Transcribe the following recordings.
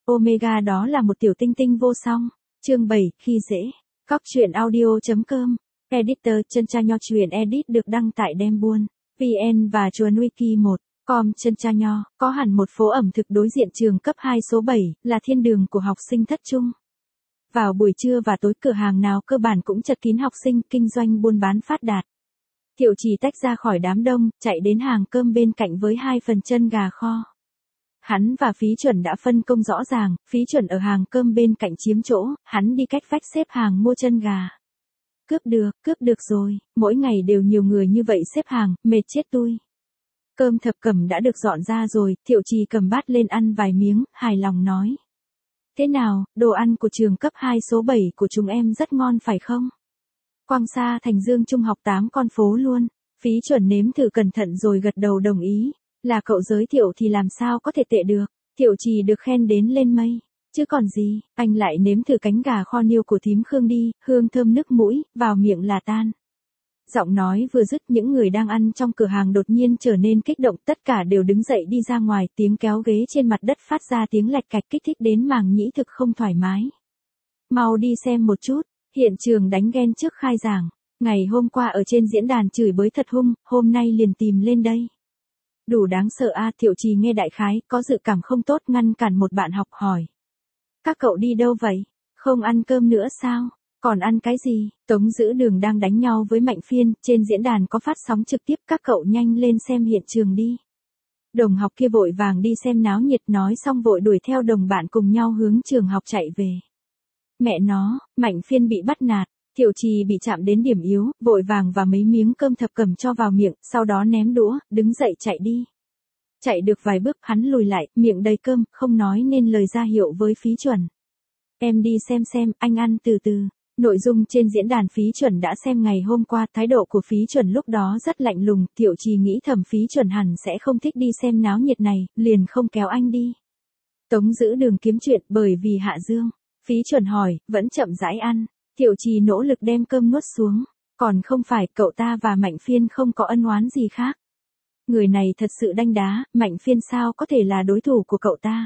Omega đó là một tiểu tinh tinh vô song. Chương 7, khi dễ. Cóc truyện audio.com. Editor chân cha nho truyện edit được đăng tại Đem Buôn, VN và Chuan Wiki 1. Com chân cha nho, có hẳn một phố ẩm thực đối diện trường cấp 2 số 7, là thiên đường của học sinh thất trung. Vào buổi trưa và tối cửa hàng nào cơ bản cũng chật kín học sinh kinh doanh buôn bán phát đạt. Thiệu Trì tách ra khỏi đám đông, chạy đến hàng cơm bên cạnh với 2 phần chân gà kho. Hắn và Phí Chuẩn đã phân công rõ ràng, Phí Chuẩn ở hàng cơm bên cạnh chiếm chỗ, hắn đi cách vách xếp hàng mua chân gà. Cướp được rồi, mỗi ngày đều nhiều người như vậy xếp hàng, mệt chết tôi. Cơm thập cẩm đã được dọn ra rồi, Thiệu Trì cầm bát lên ăn vài miếng, hài lòng nói. Thế nào, đồ ăn của trường cấp 2 số 7 của chúng em rất ngon phải không? Quang Sa Thành Dương Trung học 8 con phố luôn. Phí Chuẩn nếm thử cẩn thận rồi gật đầu đồng ý. Là cậu giới thiệu thì làm sao có thể tệ được. Thiệu Trì được khen đến lên mây. Chứ còn gì, anh lại nếm thử cánh gà kho niêu của thím Khương đi, hương thơm nức mũi, vào miệng là tan. Giọng nói vừa dứt, những người đang ăn trong cửa hàng đột nhiên trở nên kích động, tất cả đều đứng dậy đi ra ngoài, tiếng kéo ghế trên mặt đất phát ra tiếng lạch cạch kích thích đến màng nhĩ thực không thoải mái. Mau đi xem một chút, hiện trường đánh ghen trước khai giảng, ngày hôm qua ở trên diễn đàn chửi bới thật hung, hôm nay liền tìm lên đây. Đủ đáng sợ a. Thiệu Trì nghe đại khái, có dự cảm không tốt, ngăn cản một bạn học hỏi. Các cậu đi đâu vậy? Không ăn cơm nữa sao? Còn ăn cái gì? Tống Giữ Đường đang đánh nhau với Mạnh Phiên, trên diễn đàn có phát sóng trực tiếp, các cậu nhanh lên xem hiện trường đi. Đồng học kia vội vàng đi xem náo nhiệt, nói xong vội đuổi theo đồng bạn cùng nhau hướng trường học chạy về. Mẹ nó, Mạnh Phiên bị bắt nạt, Thiệu Trì bị chạm đến điểm yếu, vội vàng và mấy miếng cơm thập cẩm cho vào miệng, sau đó ném đũa, đứng dậy chạy đi. Chạy được vài bước, hắn lùi lại, miệng đầy cơm, không nói nên lời ra hiệu với Phí Chuẩn. Em đi xem, anh ăn từ từ. Nội dung trên diễn đàn Phí Chuẩn đã xem ngày hôm qua, thái độ của Phí Chuẩn lúc đó rất lạnh lùng, Thiệu Trì nghĩ thầm Phí Chuẩn hẳn sẽ không thích đi xem náo nhiệt này, liền không kéo anh đi. Tống Giữ Đường kiếm chuyện, bởi vì Hạ Dương. Phí Chuẩn hỏi, vẫn chậm rãi ăn. Thiệu Trì nỗ lực đem cơm nuốt xuống. Còn không phải, cậu ta và Mạnh Phiên không có ân oán gì khác. Người này thật sự đanh đá, Mạnh Phiên sao có thể là đối thủ của cậu ta.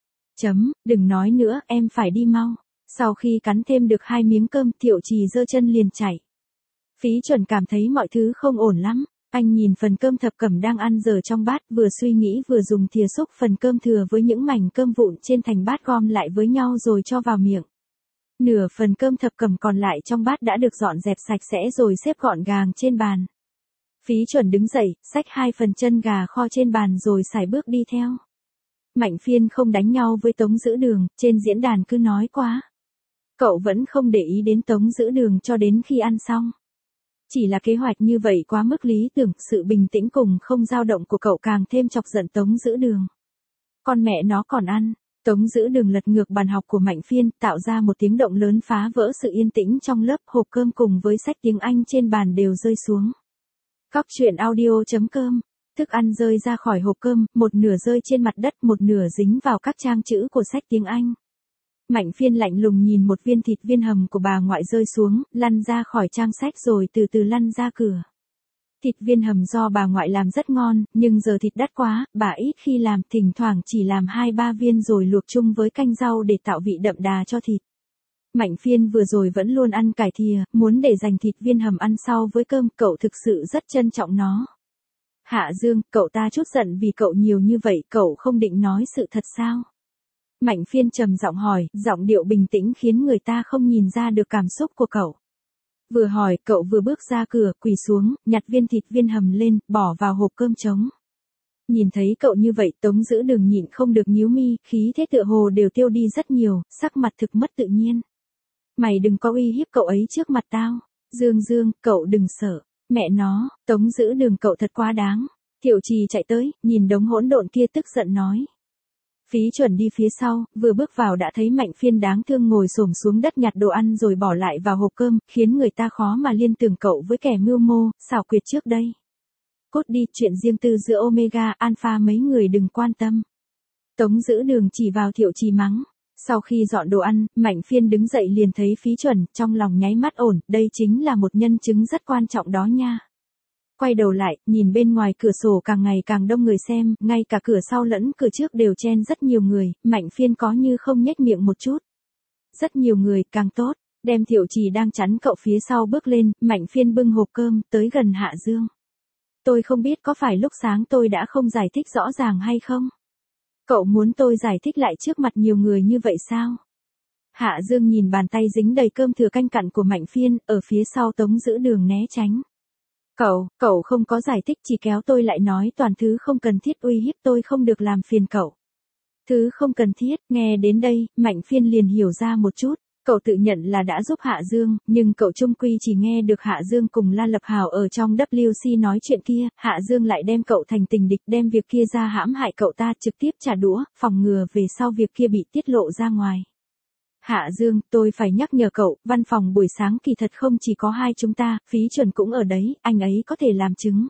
Đừng nói nữa, em phải đi mau. Sau khi cắn thêm được 2 miếng cơm, Thiệu Trì giơ chân liền chạy. Phí Chuẩn cảm thấy mọi thứ không ổn lắm. Anh nhìn phần cơm thập cẩm đang ăn dở trong bát, vừa suy nghĩ vừa dùng thìa xúc phần cơm thừa với những mảnh cơm vụn trên thành bát gom lại với nhau rồi cho vào miệng. Nửa phần cơm thập cẩm còn lại trong bát đã được dọn dẹp sạch sẽ rồi xếp gọn gàng trên bàn. Phí Chuẩn đứng dậy, xách 2 phần chân gà kho trên bàn rồi sải bước đi theo. Mạnh Phiên không đánh nhau với Tống Giữ Đường, trên diễn đàn cứ nói quá. Cậu vẫn không để ý đến Tống Giữ Đường cho đến khi ăn xong. Chỉ là kế hoạch như vậy quá mức lý tưởng, sự bình tĩnh cùng không dao động của cậu càng thêm chọc giận Tống Giữ Đường. Con mẹ nó còn ăn. Tống Giữ Đường lật ngược bàn học của Mạnh Phiên, tạo ra một tiếng động lớn phá vỡ sự yên tĩnh trong lớp, hộp cơm cùng với sách tiếng Anh trên bàn đều rơi xuống. Cóc truyện audio.com. Thức ăn rơi ra khỏi hộp cơm, một nửa rơi trên mặt đất, một nửa dính vào các trang chữ của sách tiếng Anh. Mạnh Phiên lạnh lùng nhìn một viên thịt viên hầm của bà ngoại rơi xuống, lăn ra khỏi trang sách rồi từ từ lăn ra cửa. Thịt viên hầm do bà ngoại làm rất ngon, nhưng giờ thịt đắt quá, bà ít khi làm, thỉnh thoảng chỉ làm 2-3 viên rồi luộc chung với canh rau để tạo vị đậm đà cho thịt. Mạnh Phiên vừa rồi vẫn luôn ăn cải thìa, muốn để dành thịt viên hầm ăn sau với cơm, cậu thực sự rất trân trọng nó. Hạ Dương, cậu ta chút giận vì cậu nhiều như vậy, cậu không định nói sự thật sao? Mạnh Phiên trầm giọng hỏi, giọng điệu bình tĩnh khiến người ta không nhìn ra được cảm xúc của cậu. Vừa hỏi, cậu vừa bước ra cửa, quỳ xuống, nhặt viên thịt viên hầm lên, bỏ vào hộp cơm trống. Nhìn thấy cậu như vậy, Tống Giữ Đường nhịn không được nhíu mi, khí thế tựa hồ đều tiêu đi rất nhiều, sắc mặt thực mất tự nhiên. Mày đừng có uy hiếp cậu ấy trước mặt tao. Dương, cậu đừng sợ. Mẹ nó, Tống Giữ Đường cậu thật quá đáng. Thiệu Trì chạy tới, nhìn đống hỗn độn kia tức giận nói. Phí Chuẩn đi phía sau, vừa bước vào đã thấy Mạnh Phiên đáng thương ngồi xổm xuống đất nhặt đồ ăn rồi bỏ lại vào hộp cơm, khiến người ta khó mà liên tưởng cậu với kẻ mưu mô, xảo quyệt trước đây. Cốt đi, chuyện riêng tư giữa Omega, Alpha mấy người đừng quan tâm. Tống Giữ Đường chỉ vào Thiệu Trì mắng. Sau khi dọn đồ ăn, Mạnh Phiên đứng dậy liền thấy Phí Chuẩn, trong lòng nháy mắt ổn, đây chính là một nhân chứng rất quan trọng đó nha. quay đầu lại, nhìn bên ngoài cửa sổ càng ngày càng đông người xem, ngay cả cửa sau lẫn cửa trước đều chen rất nhiều người, Mạnh Phiên có như không nhếch miệng một chút. Rất nhiều người, càng tốt, đem Thiệu Trì đang chắn cậu phía sau bước lên, Mạnh Phiên bưng hộp cơm, tới gần Hạ Dương. Tôi không biết có phải lúc sáng tôi đã không giải thích rõ ràng hay không? Cậu muốn tôi giải thích lại trước mặt nhiều người như vậy sao? Hạ Dương nhìn bàn tay dính đầy cơm thừa canh cặn của Mạnh Phiên, ở phía sau Tống Dữ Đường né tránh. Cậu không có giải thích, chỉ kéo tôi lại nói toàn thứ không cần thiết, uy hiếp tôi không được làm phiền cậu. Thứ không cần thiết, nghe đến đây, Mạnh Phiên liền hiểu ra một chút. Cậu tự nhận là đã giúp Hạ Dương, nhưng cậu chung quy chỉ nghe được Hạ Dương cùng La Lập Hào ở trong WC nói chuyện kia, Hạ Dương lại đem cậu thành tình địch, đem việc kia ra hãm hại cậu ta, trực tiếp trả đũa, phòng ngừa về sau việc kia bị tiết lộ ra ngoài. Hạ Dương, tôi phải nhắc nhở cậu, văn phòng buổi sáng kỳ thật không chỉ có hai chúng ta, Phí Chuẩn cũng ở đấy, anh ấy có thể làm chứng.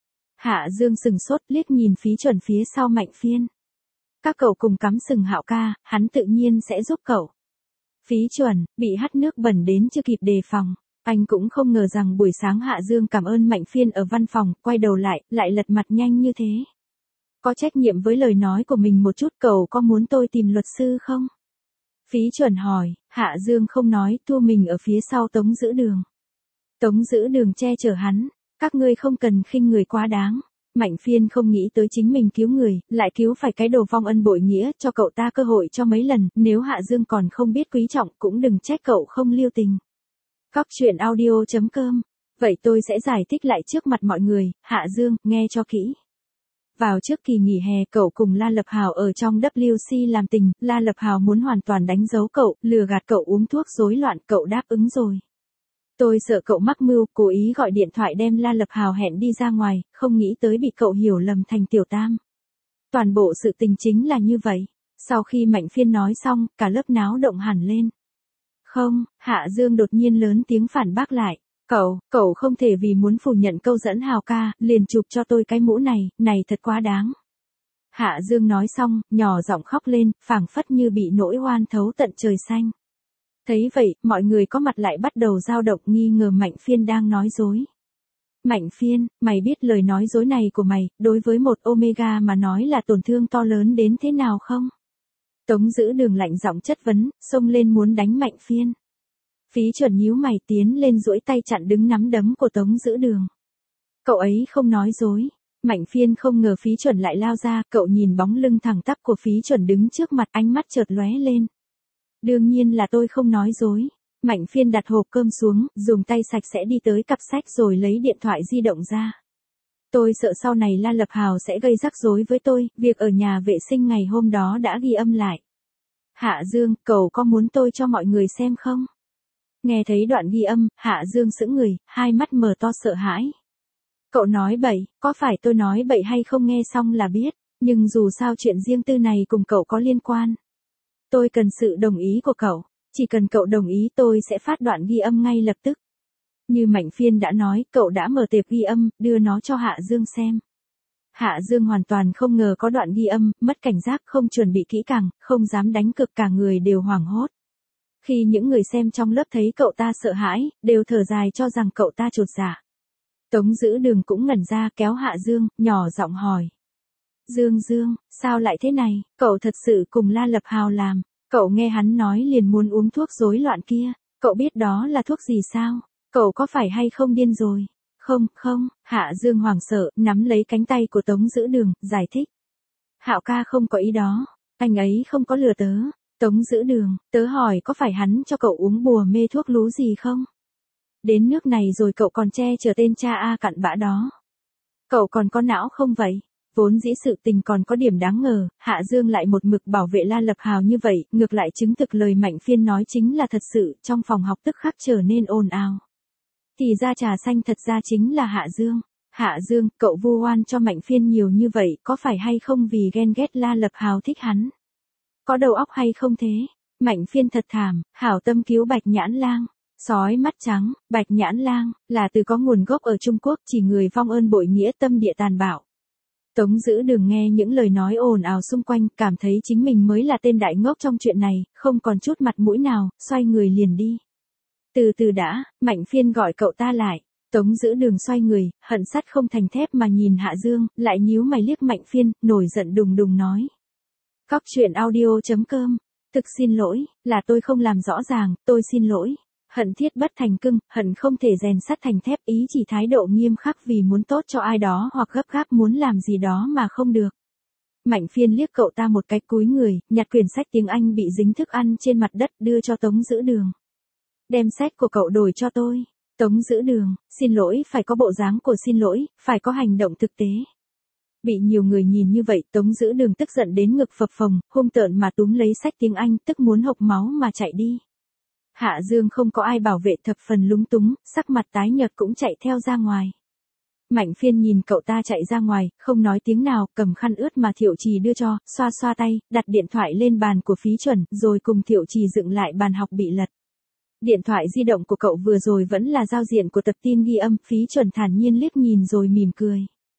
Hạ Dương sừng sốt, liếc nhìn Phí Chuẩn phía sau Mạnh Phiên. Các cậu cùng cắm sừng Hạo ca, hắn tự nhiên sẽ giúp cậu. Phí Chuẩn, bị hắt nước bẩn đến chưa kịp đề phòng. Anh cũng không ngờ rằng buổi sáng Hạ Dương cảm ơn Mạnh Phiên ở văn phòng, quay đầu lại lật mặt nhanh như thế. Có trách nhiệm với lời nói của mình một chút, cậu có muốn tôi tìm luật sư không? Phí Chuẩn hỏi, Hạ Dương không nói, thua mình ở phía sau Tống Dữ Đường. Tống Dữ Đường che chở hắn, các ngươi không cần khinh người quá đáng. Mạnh Phiên không nghĩ tới chính mình cứu người, lại cứu phải cái đồ vong ân bội nghĩa, cho cậu ta cơ hội cho mấy lần, nếu Hạ Dương còn không biết quý trọng cũng đừng trách cậu không lưu tình. Cóc truyện audio.com. Vậy tôi sẽ giải thích lại trước mặt mọi người, Hạ Dương, nghe cho kỹ. Vào trước kỳ nghỉ hè, cậu cùng La Lập Hào ở trong WC làm tình, La Lập Hào muốn hoàn toàn đánh dấu cậu, lừa gạt cậu uống thuốc rối loạn, cậu đáp ứng rồi. Tôi sợ cậu mắc mưu, cố ý gọi điện thoại đem La Lập Hào hẹn đi ra ngoài, không nghĩ tới bị cậu hiểu lầm thành Tiểu Tam. Toàn bộ sự tình chính là như vậy. Sau khi Mạnh Phiên nói xong, cả lớp náo động hẳn lên. Không, Hạ Dương đột nhiên lớn tiếng phản bác lại. Cậu không thể vì muốn phủ nhận câu dẫn Hào ca, liền chụp cho tôi cái mũ này thật quá đáng. Hạ Dương nói xong, nhỏ giọng khóc lên, phảng phất như bị nỗi oan thấu tận trời xanh. Thấy vậy, mọi người có mặt lại bắt đầu dao động, nghi ngờ Mạnh Phiên đang nói dối. Mạnh Phiên, mày biết lời nói dối này của mày, đối với một Omega mà nói là tổn thương to lớn đến thế nào không? Tống Dữ Đường lạnh giọng chất vấn, xông lên muốn đánh Mạnh Phiên. Phí Chuẩn nhíu mày tiến lên duỗi tay chặn đứng nắm đấm của Tống Dữ Đường. Cậu ấy không nói dối. Mạnh Phiên không ngờ Phí Chuẩn lại lao ra, cậu nhìn bóng lưng thẳng tắp của Phí Chuẩn đứng trước mặt, ánh mắt chợt lóe lên. Đương nhiên là tôi không nói dối. Mạnh Phiên đặt hộp cơm xuống, dùng tay sạch sẽ đi tới cặp sách rồi lấy điện thoại di động ra. Tôi sợ sau này La Lập Hào sẽ gây rắc rối với tôi, việc ở nhà vệ sinh ngày hôm đó đã ghi âm lại. Hạ Dương, cậu có muốn tôi cho mọi người xem không? Nghe thấy đoạn ghi âm, Hạ Dương sững người, hai mắt mở to sợ hãi. Cậu nói bậy, có phải tôi nói bậy hay không nghe xong là biết, nhưng dù sao chuyện riêng tư này cùng cậu có liên quan. Tôi cần sự đồng ý của cậu, chỉ cần cậu đồng ý tôi sẽ phát đoạn ghi âm ngay lập tức. Như Mạnh Phiên đã nói, cậu đã mở tệp ghi âm, đưa nó cho Hạ Dương xem. Hạ Dương hoàn toàn không ngờ có đoạn ghi âm, mất cảnh giác, không chuẩn bị kỹ càng, không dám đánh cược, cả người đều hoảng hốt. Khi những người xem trong lớp thấy cậu ta sợ hãi, đều thở dài cho rằng cậu ta chột dạ. Tống Dữ Đường cũng ngẩn ra, kéo Hạ Dương, nhỏ giọng hỏi. Dương, sao lại thế này, cậu thật sự cùng La Lập Hào làm, cậu nghe hắn nói liền muốn uống thuốc rối loạn kia, cậu biết đó là thuốc gì sao, cậu có phải hay không điên rồi? Không, Hạ Dương hoảng sợ, nắm lấy cánh tay của Tống Dữ Đường, giải thích. Hạo ca không có ý đó, anh ấy không có lừa tớ. Tống Dữ Đường, tớ hỏi có phải hắn cho cậu uống bùa mê thuốc lú gì không? Đến nước này rồi cậu còn che chở tên cha A cặn bã đó. Cậu còn có não không vậy? Vốn dĩ sự tình còn có điểm đáng ngờ, Hạ Dương lại một mực bảo vệ La Lập Hào như vậy, ngược lại chứng thực lời Mạnh Phiên nói chính là thật sự, trong phòng học tức khắc trở nên ồn ào. Thì ra trà xanh thật ra chính là Hạ Dương. Hạ Dương, cậu vu oan cho Mạnh Phiên nhiều như vậy, có phải hay không vì ghen ghét La Lập Hào thích hắn? Có đầu óc hay không thế? Mạnh Phiên thật thảm, hảo tâm cứu Bạch Nhãn Lang. Sói mắt trắng, Bạch Nhãn Lang, là từ có nguồn gốc ở Trung Quốc, chỉ người vong ơn bội nghĩa, tâm địa tàn bạo. Tống Dữ Đường nghe những lời nói ồn ào xung quanh, cảm thấy chính mình mới là tên đại ngốc trong chuyện này, không còn chút mặt mũi nào, xoay người liền đi. Từ từ đã, Mạnh Phiên gọi cậu ta lại. Tống Giữ Đường xoay người, hận sắt không thành thép mà nhìn Hạ Dương, lại nhíu mày liếc Mạnh Phiên, nổi giận đùng đùng nói. Cóc truyện audio.com. Thực xin lỗi, là tôi không làm rõ ràng, tôi xin lỗi. Hận thiết bất thành cưng, hận không thể rèn sắt thành thép, ý chỉ thái độ nghiêm khắc vì muốn tốt cho ai đó hoặc gấp gáp muốn làm gì đó mà không được. Mạnh Phiên liếc cậu ta một cái, cúi người, nhặt quyển sách tiếng Anh bị dính thức ăn trên mặt đất đưa cho Tống Giữ Đường. Đem sách của cậu đổi cho tôi. Tống Giữ Đường, xin lỗi phải có bộ dáng của xin lỗi, phải có hành động thực tế. Bị nhiều người nhìn như vậy, Tống Giữ Đường tức giận đến ngực phập phồng, hung tợn mà túm lấy sách tiếng Anh, tức muốn hộc máu mà chạy đi. Hạ Dương không có ai bảo vệ, thập phần lúng túng, sắc mặt tái nhợt cũng chạy theo ra ngoài. Mạnh Phiên nhìn cậu ta chạy ra ngoài, không nói tiếng nào, cầm khăn ướt mà Thiệu Trì đưa cho, xoa xoa tay, đặt điện thoại lên bàn của Phí Chuẩn, rồi cùng Thiệu Trì dựng lại bàn học bị lật. Điện thoại di động của cậu vừa rồi vẫn là giao diện của tập tin ghi âm, Phí Chuẩn thản nhiên liếc nhìn rồi mỉm cười.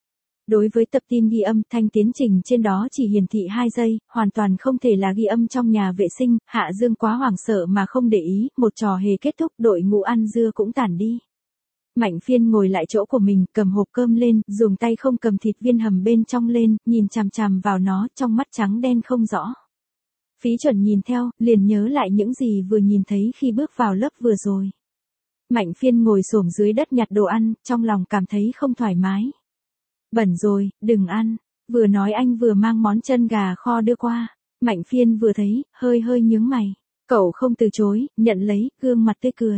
Đối với tập tin ghi âm, thanh tiến trình trên đó chỉ hiển thị 2 giây, hoàn toàn không thể là ghi âm trong nhà vệ sinh, Hạ Dương quá hoảng sợ mà không để ý, một trò hề kết thúc, đội ngũ ăn dưa cũng tản đi. Mạnh Phiên ngồi lại chỗ của mình, cầm hộp cơm lên, dùng tay không cầm thịt viên hầm bên trong lên, nhìn chằm chằm vào nó, trong mắt trắng đen không rõ. Phí Chuẩn nhìn theo, liền nhớ lại những gì vừa nhìn thấy khi bước vào lớp vừa rồi. Mạnh Phiên ngồi xổm dưới đất nhặt đồ ăn, trong lòng cảm thấy không thoải mái. Bẩn rồi, đừng ăn. Vừa nói anh vừa mang món chân gà kho đưa qua. Mạnh Phiên vừa thấy, hơi nhướng mày. Cậu không từ chối, nhận lấy, gương mặt tươi cười.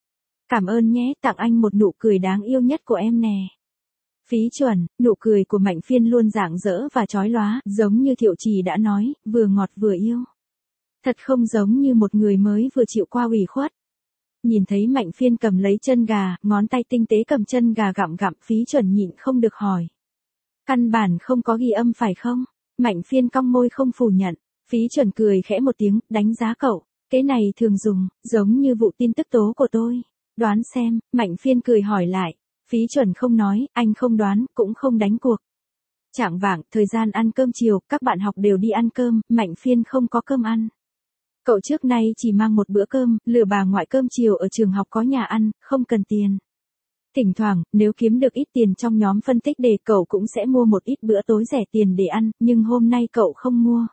Cảm ơn nhé, tặng anh một nụ cười đáng yêu nhất của em nè. Phí Chuẩn, nụ cười của Mạnh Phiên luôn rạng rỡ và chói lóa, giống như Thiệu Trì đã nói, vừa ngọt vừa yêu. Thật không giống như một người mới vừa chịu qua ủy khuất. Nhìn thấy Mạnh Phiên cầm lấy chân gà, ngón tay tinh tế cầm chân gà gặm, Phí Chuẩn nhịn không được hỏi. Căn bản không có ghi âm phải không? Mạnh Phiên cong môi không phủ nhận. Phí Chuẩn cười khẽ một tiếng, đánh giá cậu. Cái này thường dùng, giống như vụ tin tức tố của tôi. Đoán xem, Mạnh Phiên cười hỏi lại. Phí Chuẩn không nói, anh không đoán, cũng không đánh cuộc. Chạng vạng, thời gian ăn cơm chiều, các bạn học đều đi ăn cơm, Mạnh Phiên không có cơm ăn. Cậu trước nay chỉ mang một bữa cơm, lừa bà ngoại cơm chiều ở trường học có nhà ăn, không cần tiền. Thỉnh thoảng, nếu kiếm được ít tiền trong nhóm phân tích đề, cậu cũng sẽ mua một ít bữa tối rẻ tiền để ăn, nhưng hôm nay cậu không mua.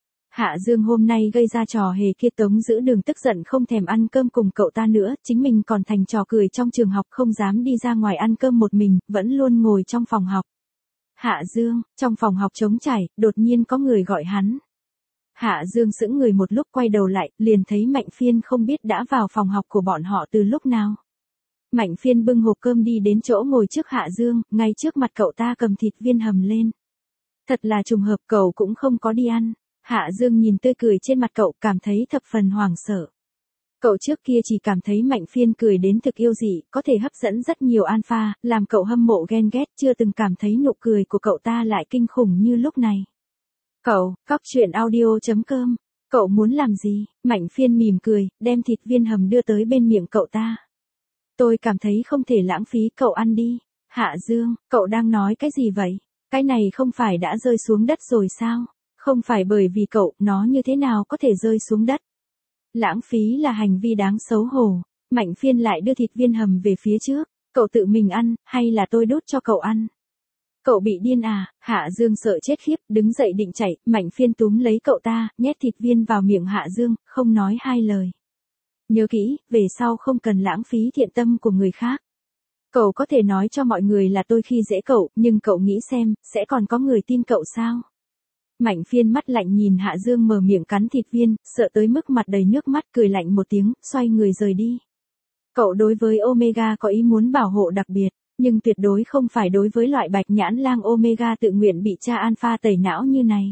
Hạ Dương hôm nay gây ra trò hề kia, Tống Giữ Đường tức giận không thèm ăn cơm cùng cậu ta nữa, chính mình còn thành trò cười trong trường học, không dám đi ra ngoài ăn cơm một mình, vẫn luôn ngồi trong phòng học. Hạ Dương, trong phòng học trống trải, đột nhiên có người gọi hắn. Hạ Dương sững người một lúc, quay đầu lại, liền thấy Mạnh Phiên không biết đã vào phòng học của bọn họ từ lúc nào. Mạnh Phiên bưng hộp cơm đi đến chỗ ngồi trước Hạ Dương, ngay trước mặt cậu ta cầm thịt viên hầm lên. Thật là trùng hợp, cậu cũng không có đi ăn. Hạ Dương nhìn tươi cười trên mặt cậu, cảm thấy thập phần hoảng sợ. Cậu trước kia chỉ cảm thấy Mạnh Phiên cười đến thực yêu dị, có thể hấp dẫn rất nhiều alpha, làm cậu hâm mộ ghen ghét, chưa từng cảm thấy nụ cười của cậu ta lại kinh khủng như lúc này. Cậu, cóc truyện audio.com, cậu muốn làm gì? Mạnh Phiên mỉm cười, đem thịt viên hầm đưa tới bên miệng cậu ta. Tôi cảm thấy không thể lãng phí, cậu ăn đi. Hạ Dương, cậu đang nói cái gì vậy? Cái này không phải đã rơi xuống đất rồi sao? Không phải bởi vì cậu, nó như thế nào có thể rơi xuống đất? Lãng phí là hành vi đáng xấu hổ. Mạnh Phiên lại đưa thịt viên hầm về phía trước. Cậu tự mình ăn, hay là tôi đút cho cậu ăn? Cậu bị điên à? Hạ Dương sợ chết khiếp, đứng dậy định chạy, Mạnh Phiên túm lấy cậu ta, nhét thịt viên vào miệng Hạ Dương, không nói hai lời. Nhớ kỹ, về sau không cần lãng phí thiện tâm của người khác. Cậu có thể nói cho mọi người là tôi khi dễ cậu, nhưng cậu nghĩ xem, sẽ còn có người tin cậu sao? Mạnh Phiên mắt lạnh nhìn Hạ Dương mở miệng cắn thịt viên, sợ tới mức mặt đầy nước mắt, cười lạnh một tiếng, xoay người rời đi. Cậu đối với Omega có ý muốn bảo hộ đặc biệt, nhưng tuyệt đối không phải đối với loại bạch nhãn lang Omega tự nguyện bị cha alpha tẩy não như này.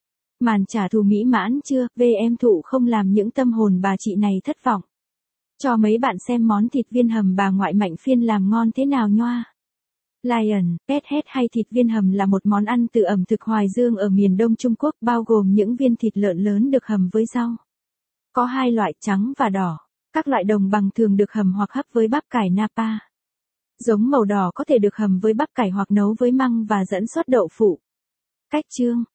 Màn trả thù mỹ mãn chưa, VM thụ không làm những tâm hồn bà chị này thất vọng. Cho mấy bạn xem món thịt viên hầm bà ngoại Mạnh Phiên làm ngon thế nào nhoa. Lion, pet head hay thịt viên hầm là một món ăn từ ẩm thực Hoài Dương ở miền Đông Trung Quốc, bao gồm những viên thịt lợn lớn được hầm với rau. Có hai loại, trắng và đỏ. Các loại đồng bằng thường được hầm hoặc hấp với bắp cải Napa. Giống màu đỏ có thể được hầm với bắp cải hoặc nấu với măng và dẫn xuất đậu phụ. Cách chương